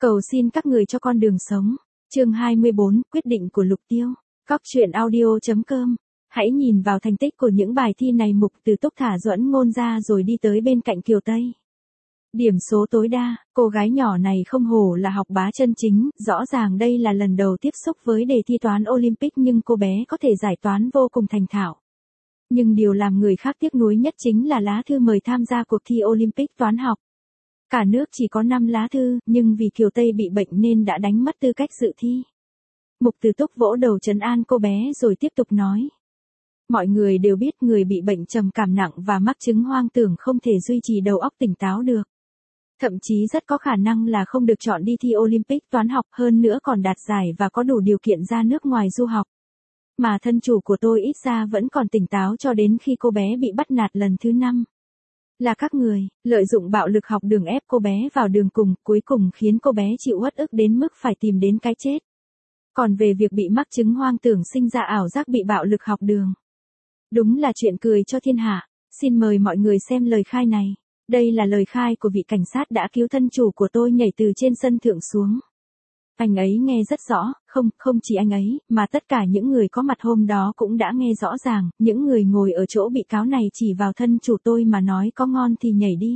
Cầu xin các người cho con đường sống. Chương 24, quyết định của Lục Tiêu. Cóc truyện audio.com. Hãy nhìn vào thành tích của những bài thi này. Mục Từ Túc thả Duẫn Ngôn ra rồi đi tới bên cạnh Kiều Tây. Điểm số tối đa, cô gái nhỏ này không hổ là học bá chân chính, rõ ràng đây là lần đầu tiếp xúc với đề thi toán Olympic nhưng cô bé có thể giải toán vô cùng thành thạo. Nhưng điều làm người khác tiếc nuối nhất chính là lá thư mời tham gia cuộc thi Olympic toán học. Cả nước chỉ có 5 lá thư, nhưng vì Kiều Tây bị bệnh nên đã đánh mất tư cách dự thi. Mục Từ Túc vỗ đầu trấn an cô bé rồi tiếp tục nói. Mọi người đều biết người bị bệnh trầm cảm nặng và mắc chứng hoang tưởng không thể duy trì đầu óc tỉnh táo được. Thậm chí rất có khả năng là không được chọn đi thi Olympic toán học, hơn nữa còn đạt giải và có đủ điều kiện ra nước ngoài du học. Mà thân chủ của tôi ít ra vẫn còn tỉnh táo cho đến khi cô bé bị bắt nạt lần thứ 5. Là các người, lợi dụng bạo lực học đường ép cô bé vào đường cùng, cuối cùng khiến cô bé chịu uất ức đến mức phải tìm đến cái chết. Còn về việc bị mắc chứng hoang tưởng sinh ra ảo giác bị bạo lực học đường. Đúng là chuyện cười cho thiên hạ. Xin mời mọi người xem lời khai này. Đây là lời khai của vị cảnh sát đã cứu thân chủ của tôi nhảy từ trên sân thượng xuống. Anh ấy nghe rất rõ, không chỉ anh ấy, mà tất cả những người có mặt hôm đó cũng đã nghe rõ ràng, những người ngồi ở chỗ bị cáo này chỉ vào thân chủ tôi mà nói có ngon thì nhảy đi.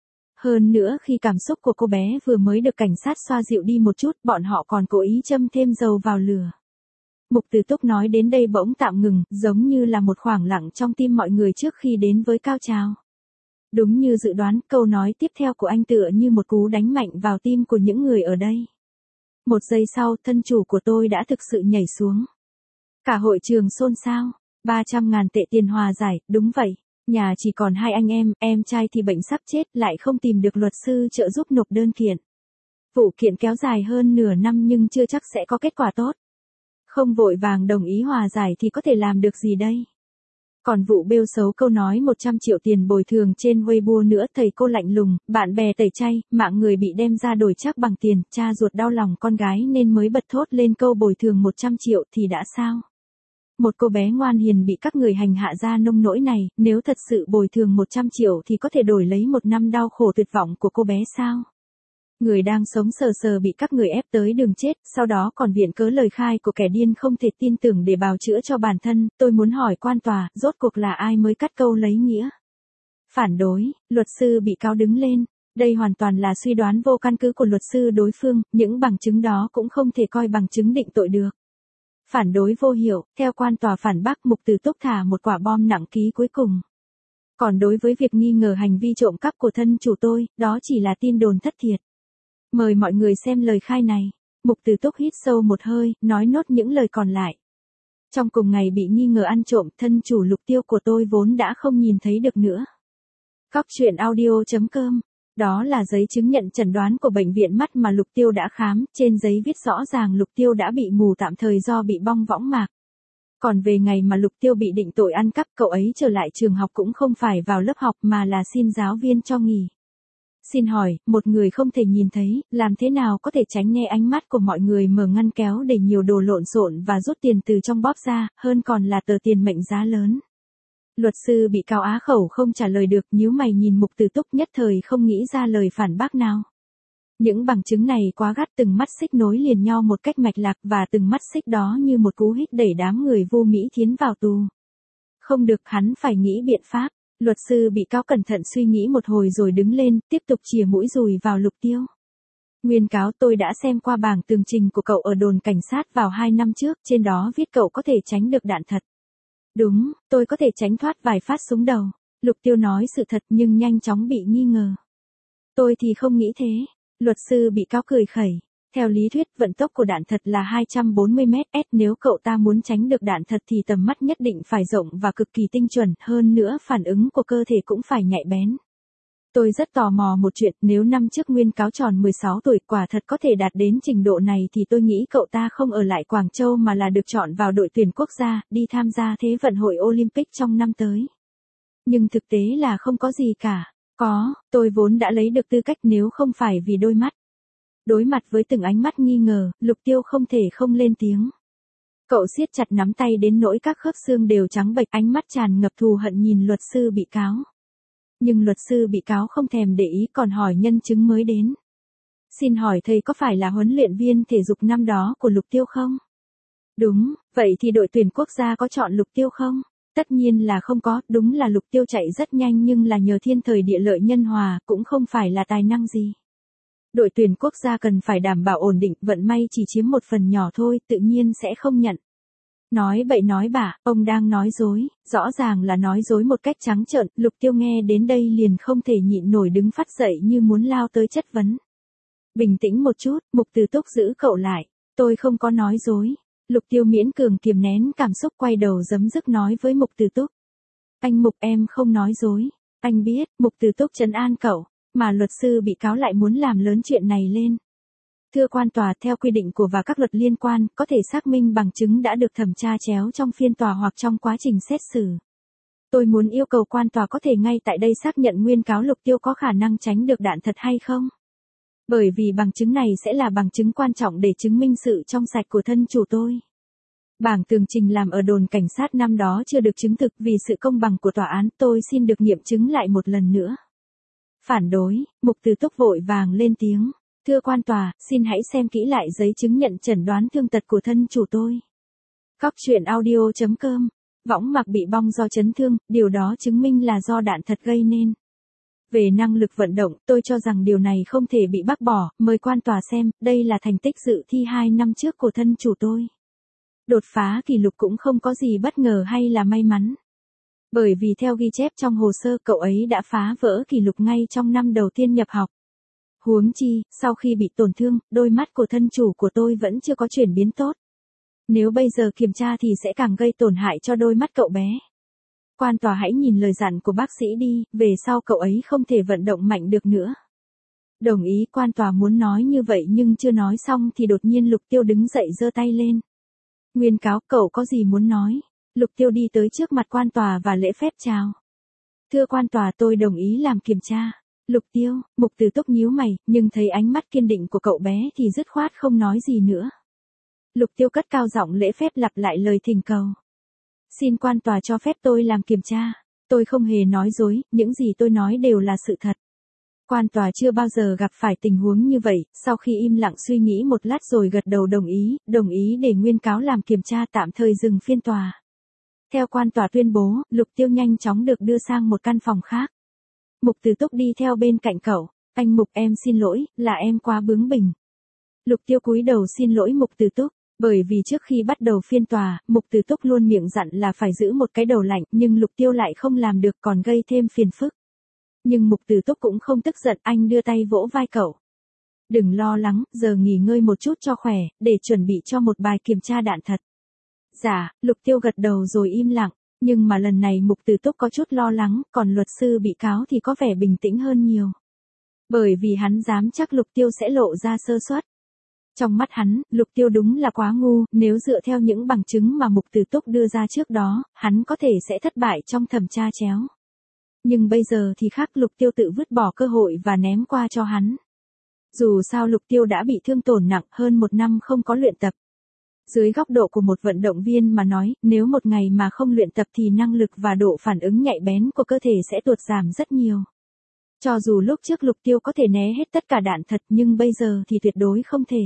Hơn nữa khi cảm xúc của cô bé vừa mới được cảnh sát xoa dịu đi một chút, bọn họ còn cố ý châm thêm dầu vào lửa. Mục Từ Túc nói đến đây bỗng tạm ngừng, giống như là một khoảng lặng trong tim mọi người trước khi đến với cao trào. Đúng như dự đoán, câu nói tiếp theo của anh tựa như một cú đánh mạnh vào tim của những người ở đây. Một giây sau, thân chủ của tôi đã thực sự nhảy xuống. Cả hội trường xôn xao. 300.000 tệ tiền hòa giải, đúng vậy. Nhà chỉ còn 2 anh em trai thì bệnh sắp chết lại không tìm được luật sư trợ giúp nộp đơn kiện. Vụ kiện kéo dài hơn nửa năm nhưng chưa chắc sẽ có kết quả tốt. Không vội vàng đồng ý hòa giải thì có thể làm được gì đây? Còn vụ bêu xấu câu nói 100 triệu tiền bồi thường trên Weibo nữa, thầy cô lạnh lùng, bạn bè tẩy chay, mạng người bị đem ra đổi trác bằng tiền, cha ruột đau lòng con gái nên mới bật thốt lên câu bồi thường 100 triệu thì đã sao? Một cô bé ngoan hiền bị các người hành hạ ra nông nỗi này, nếu thật sự bồi thường 100 triệu thì có thể đổi lấy 1 năm đau khổ tuyệt vọng của cô bé sao? Người đang sống sờ sờ bị các người ép tới đường chết, sau đó còn viện cớ lời khai của kẻ điên không thể tin tưởng để bào chữa cho bản thân. Tôi muốn hỏi quan tòa, rốt cuộc là ai mới cắt câu lấy nghĩa? Phản đối, luật sư bị cáo đứng lên. Đây hoàn toàn là suy đoán vô căn cứ của luật sư đối phương, những bằng chứng đó cũng không thể coi bằng chứng định tội được. Phản đối vô hiệu, theo quan tòa phản bác, Mục Từ Túc thả một quả bom nặng ký cuối cùng. Còn đối với việc nghi ngờ hành vi trộm cắp của thân chủ tôi, đó chỉ là tin đồn thất thiệt. Mời mọi người xem lời khai này. Mục Từ Túc hít sâu một hơi, nói nốt những lời còn lại. Trong cùng ngày bị nghi ngờ ăn trộm, thân chủ Lục Tiêu của tôi vốn đã không nhìn thấy được nữa. Cóc truyện audio.com. Đó là giấy chứng nhận chẩn đoán của bệnh viện mắt mà Lục Tiêu đã khám, trên giấy viết rõ ràng Lục Tiêu đã bị mù tạm thời do bị bong võng mạc. Còn về ngày mà Lục Tiêu bị định tội ăn cắp, cậu ấy trở lại trường học cũng không phải vào lớp học mà là xin giáo viên cho nghỉ. Xin hỏi, một người không thể nhìn thấy, làm thế nào có thể tránh nghe ánh mắt của mọi người mở ngăn kéo để nhiều đồ lộn xộn và rút tiền từ trong bóp ra, hơn còn là tờ tiền mệnh giá lớn. Luật sư bị cáo á khẩu không trả lời được, nhíu mày nhìn Mục Từ Túc nhất thời không nghĩ ra lời phản bác nào. Những bằng chứng này quá gắt, từng mắt xích nối liền nhau một cách mạch lạc và từng mắt xích đó như một cú hích đẩy đám người vô Mỹ Thiến vào tù. Không được, hắn phải nghĩ biện pháp. Luật sư bị cáo cẩn thận suy nghĩ một hồi rồi đứng lên, tiếp tục chìa mũi dùi vào Lục Tiêu. Nguyên cáo, tôi đã xem qua bảng tường trình của cậu ở đồn cảnh sát vào 2 năm trước, trên đó viết cậu có thể tránh được đạn thật. Đúng, tôi có thể tránh thoát vài phát súng đầu. Lục Tiêu nói sự thật nhưng nhanh chóng bị nghi ngờ. Tôi thì không nghĩ thế. Luật sư bị cáo cười khẩy. Theo lý thuyết, vận tốc của đạn thật là 240 m/s, nếu cậu ta muốn tránh được đạn thật thì tầm mắt nhất định phải rộng và cực kỳ tinh chuẩn, hơn nữa phản ứng của cơ thể cũng phải nhạy bén. Tôi rất tò mò một chuyện, nếu năm trước nguyên cáo tròn 16 tuổi quả thật có thể đạt đến trình độ này thì tôi nghĩ cậu ta không ở lại Quảng Châu mà là được chọn vào đội tuyển quốc gia, đi tham gia Thế vận hội Olympic trong năm tới. Nhưng thực tế là không có gì cả. Tôi vốn đã lấy được tư cách nếu không phải vì đôi mắt. Đối mặt với từng ánh mắt nghi ngờ, Lục Tiêu không thể không lên tiếng. Cậu siết chặt nắm tay đến nỗi các khớp xương đều trắng bệch, ánh mắt tràn ngập thù hận nhìn luật sư bị cáo. Nhưng luật sư bị cáo không thèm để ý còn hỏi nhân chứng mới đến. Xin hỏi thầy có phải là huấn luyện viên thể dục năm đó của Lục Tiêu không? Đúng, vậy thì đội tuyển quốc gia có chọn Lục Tiêu không? Tất nhiên là không có, đúng là Lục Tiêu chạy rất nhanh nhưng là nhờ thiên thời địa lợi nhân hòa, cũng không phải là tài năng gì. Đội tuyển quốc gia cần phải đảm bảo ổn định, vận may chỉ chiếm một phần nhỏ thôi, tự nhiên sẽ không nhận. Nói bậy nói bạ, ông đang nói dối, rõ ràng là nói dối một cách trắng trợn, Lục Tiêu nghe đến đây liền không thể nhịn nổi đứng phát dậy như muốn lao tới chất vấn. Bình tĩnh một chút, Mục Từ Túc giữ cậu lại, tôi không có nói dối. Lục Tiêu miễn cường kiềm nén cảm xúc quay đầu giấm dứt nói với Mục Từ Túc. Anh Mục em không nói dối, anh biết, Mục Từ Túc trấn an cậu, mà luật sư bị cáo lại muốn làm lớn chuyện này lên. Thưa quan tòa, theo quy định của và các luật liên quan, có thể xác minh bằng chứng đã được thẩm tra chéo trong phiên tòa hoặc trong quá trình xét xử. Tôi muốn yêu cầu quan tòa có thể ngay tại đây xác nhận nguyên cáo Lục Tiêu có khả năng tránh được đạn thật hay không. Bởi vì bằng chứng này sẽ là bằng chứng quan trọng để chứng minh sự trong sạch của thân chủ tôi. Bảng tường trình làm ở đồn cảnh sát năm đó chưa được chứng thực vì sự công bằng của tòa án, tôi xin được nghiệm chứng lại một lần nữa. Phản đối, Mục Từ Túc vội vàng lên tiếng. Thưa quan tòa, xin hãy xem kỹ lại giấy chứng nhận chẩn đoán thương tật của thân chủ tôi. Cóc truyện audio.com. Võng mạc bị bong do chấn thương, điều đó chứng minh là do đạn thật gây nên. Về năng lực vận động, tôi cho rằng điều này không thể bị bác bỏ, mời quan tòa xem, đây là thành tích dự thi 2 năm trước của thân chủ tôi. Đột phá kỷ lục cũng không có gì bất ngờ hay là may mắn. Bởi vì theo ghi chép trong hồ sơ, cậu ấy đã phá vỡ kỷ lục ngay trong năm đầu tiên nhập học. Huống chi, sau khi bị tổn thương, đôi mắt của thân chủ của tôi vẫn chưa có chuyển biến tốt. Nếu bây giờ kiểm tra thì sẽ càng gây tổn hại cho đôi mắt cậu bé. Quan tòa hãy nhìn lời dặn của bác sĩ đi, về sau cậu ấy không thể vận động mạnh được nữa. Đồng ý, quan tòa muốn nói như vậy nhưng chưa nói xong thì đột nhiên Lục Tiêu đứng dậy giơ tay lên. Nguyên cáo, cậu có gì muốn nói? Lục Tiêu đi tới trước mặt quan tòa và lễ phép chào. Thưa quan tòa, tôi đồng ý làm kiểm tra. Lục Tiêu, Mục Từ Túc nhíu mày, nhưng thấy ánh mắt kiên định của cậu bé thì dứt khoát không nói gì nữa. Lục Tiêu cất cao giọng lễ phép lặp lại lời thỉnh cầu. Xin quan tòa cho phép tôi làm kiểm tra. Tôi không hề nói dối, những gì tôi nói đều là sự thật. Quan tòa chưa bao giờ gặp phải tình huống như vậy, sau khi im lặng suy nghĩ một lát rồi gật đầu đồng ý để nguyên cáo làm kiểm tra tạm thời dừng phiên tòa. Theo quan tòa tuyên bố, Lục Tiêu nhanh chóng được đưa sang một căn phòng khác. Mục Từ Túc đi theo bên cạnh cậu. Anh Mục, em xin lỗi, là em quá bướng bỉnh. Lục Tiêu cúi đầu xin lỗi Mục Từ Túc. Bởi vì trước khi bắt đầu phiên tòa, Mục Từ Túc luôn miệng dặn là phải giữ một cái đầu lạnh, nhưng Lục Tiêu lại không làm được còn gây thêm phiền phức. Nhưng Mục Từ Túc cũng không tức giận, anh đưa tay vỗ vai cậu. Đừng lo lắng, giờ nghỉ ngơi một chút cho khỏe, để chuẩn bị cho một bài kiểm tra đạn thật. Dạ, Lục Tiêu gật đầu rồi im lặng, nhưng mà lần này Mục Từ Túc có chút lo lắng, còn luật sư bị cáo thì có vẻ bình tĩnh hơn nhiều. Bởi vì hắn dám chắc Lục Tiêu sẽ lộ ra sơ suất. Trong mắt hắn, Lục Tiêu đúng là quá ngu, nếu dựa theo những bằng chứng mà Mục Từ Túc đưa ra trước đó, hắn có thể sẽ thất bại trong thẩm tra chéo. Nhưng bây giờ thì khác, Lục Tiêu tự vứt bỏ cơ hội và ném qua cho hắn. Dù sao Lục Tiêu đã bị thương tổn nặng hơn 1 năm không có luyện tập. Dưới góc độ của một vận động viên mà nói, nếu một ngày mà không luyện tập thì năng lực và độ phản ứng nhạy bén của cơ thể sẽ tuột giảm rất nhiều. Cho dù lúc trước Lục Tiêu có thể né hết tất cả đạn thật nhưng bây giờ thì tuyệt đối không thể.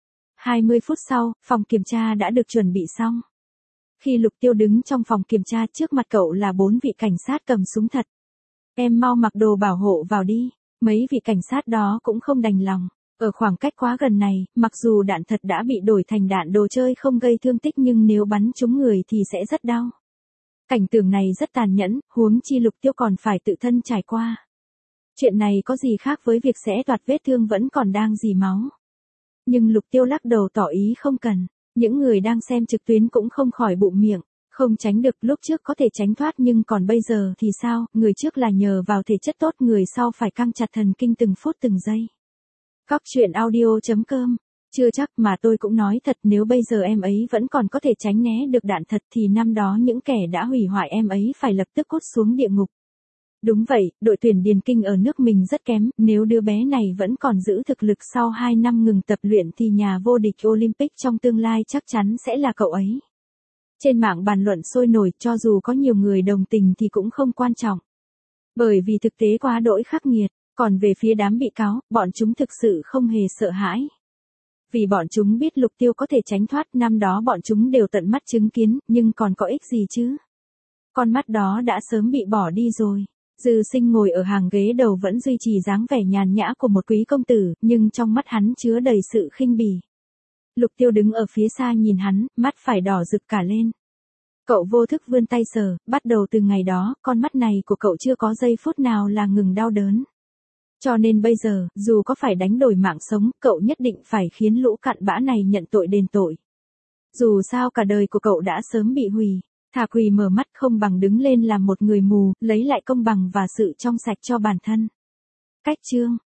20 phút sau, phòng kiểm tra đã được chuẩn bị xong. Khi Lục Tiêu đứng trong phòng kiểm tra, trước mặt cậu là 4 vị cảnh sát cầm súng thật. Em mau mặc đồ bảo hộ vào đi. Mấy vị cảnh sát đó cũng không đành lòng. Ở khoảng cách quá gần này, mặc dù đạn thật đã bị đổi thành đạn đồ chơi không gây thương tích nhưng nếu bắn trúng người thì sẽ rất đau. Cảnh tượng này rất tàn nhẫn, huống chi Lục Tiêu còn phải tự thân trải qua. Chuyện này có gì khác với việc xé toạc vết thương vẫn còn đang rỉ máu. Nhưng Lục Tiêu lắc đầu tỏ ý không cần. Những người đang xem trực tuyến cũng không khỏi bụm miệng. Không tránh được, lúc trước có thể tránh thoát nhưng còn bây giờ thì sao, người trước là nhờ vào thể chất tốt, người sau phải căng chặt thần kinh từng phút từng giây. Cóc truyện audio.com. Chưa chắc, mà tôi cũng nói thật, nếu bây giờ em ấy vẫn còn có thể tránh né được đạn thật thì năm đó những kẻ đã hủy hoại em ấy phải lập tức cút xuống địa ngục. Đúng vậy, đội tuyển điền kinh ở nước mình rất kém, nếu đứa bé này vẫn còn giữ thực lực sau 2 năm ngừng tập luyện thì nhà vô địch Olympic trong tương lai chắc chắn sẽ là cậu ấy. Trên mạng bàn luận sôi nổi, cho dù có nhiều người đồng tình thì cũng không quan trọng. Bởi vì thực tế quá đỗi khắc nghiệt, Còn về phía đám bị cáo, bọn chúng thực sự không hề sợ hãi. Vì bọn chúng biết Lục Tiêu có thể tránh thoát, năm đó bọn chúng đều tận mắt chứng kiến, nhưng còn có ích gì chứ? Con mắt đó đã sớm bị bỏ đi rồi. Dư Sinh ngồi ở hàng ghế đầu vẫn duy trì dáng vẻ nhàn nhã của một quý công tử, nhưng trong mắt hắn chứa đầy sự khinh bỉ. Lục Tiêu đứng ở phía xa nhìn hắn, mắt phải đỏ rực cả lên. Cậu vô thức vươn tay sờ, bắt đầu từ ngày đó, con mắt này của cậu chưa có giây phút nào là ngừng đau đớn. Cho nên bây giờ, dù có phải đánh đổi mạng sống, cậu nhất định phải khiến lũ cặn bã này nhận tội đền tội. Dù sao cả đời của cậu đã sớm bị hủy, thà quỳ mở mắt không bằng đứng lên làm một người mù, lấy lại công bằng và sự trong sạch cho bản thân. Cách chương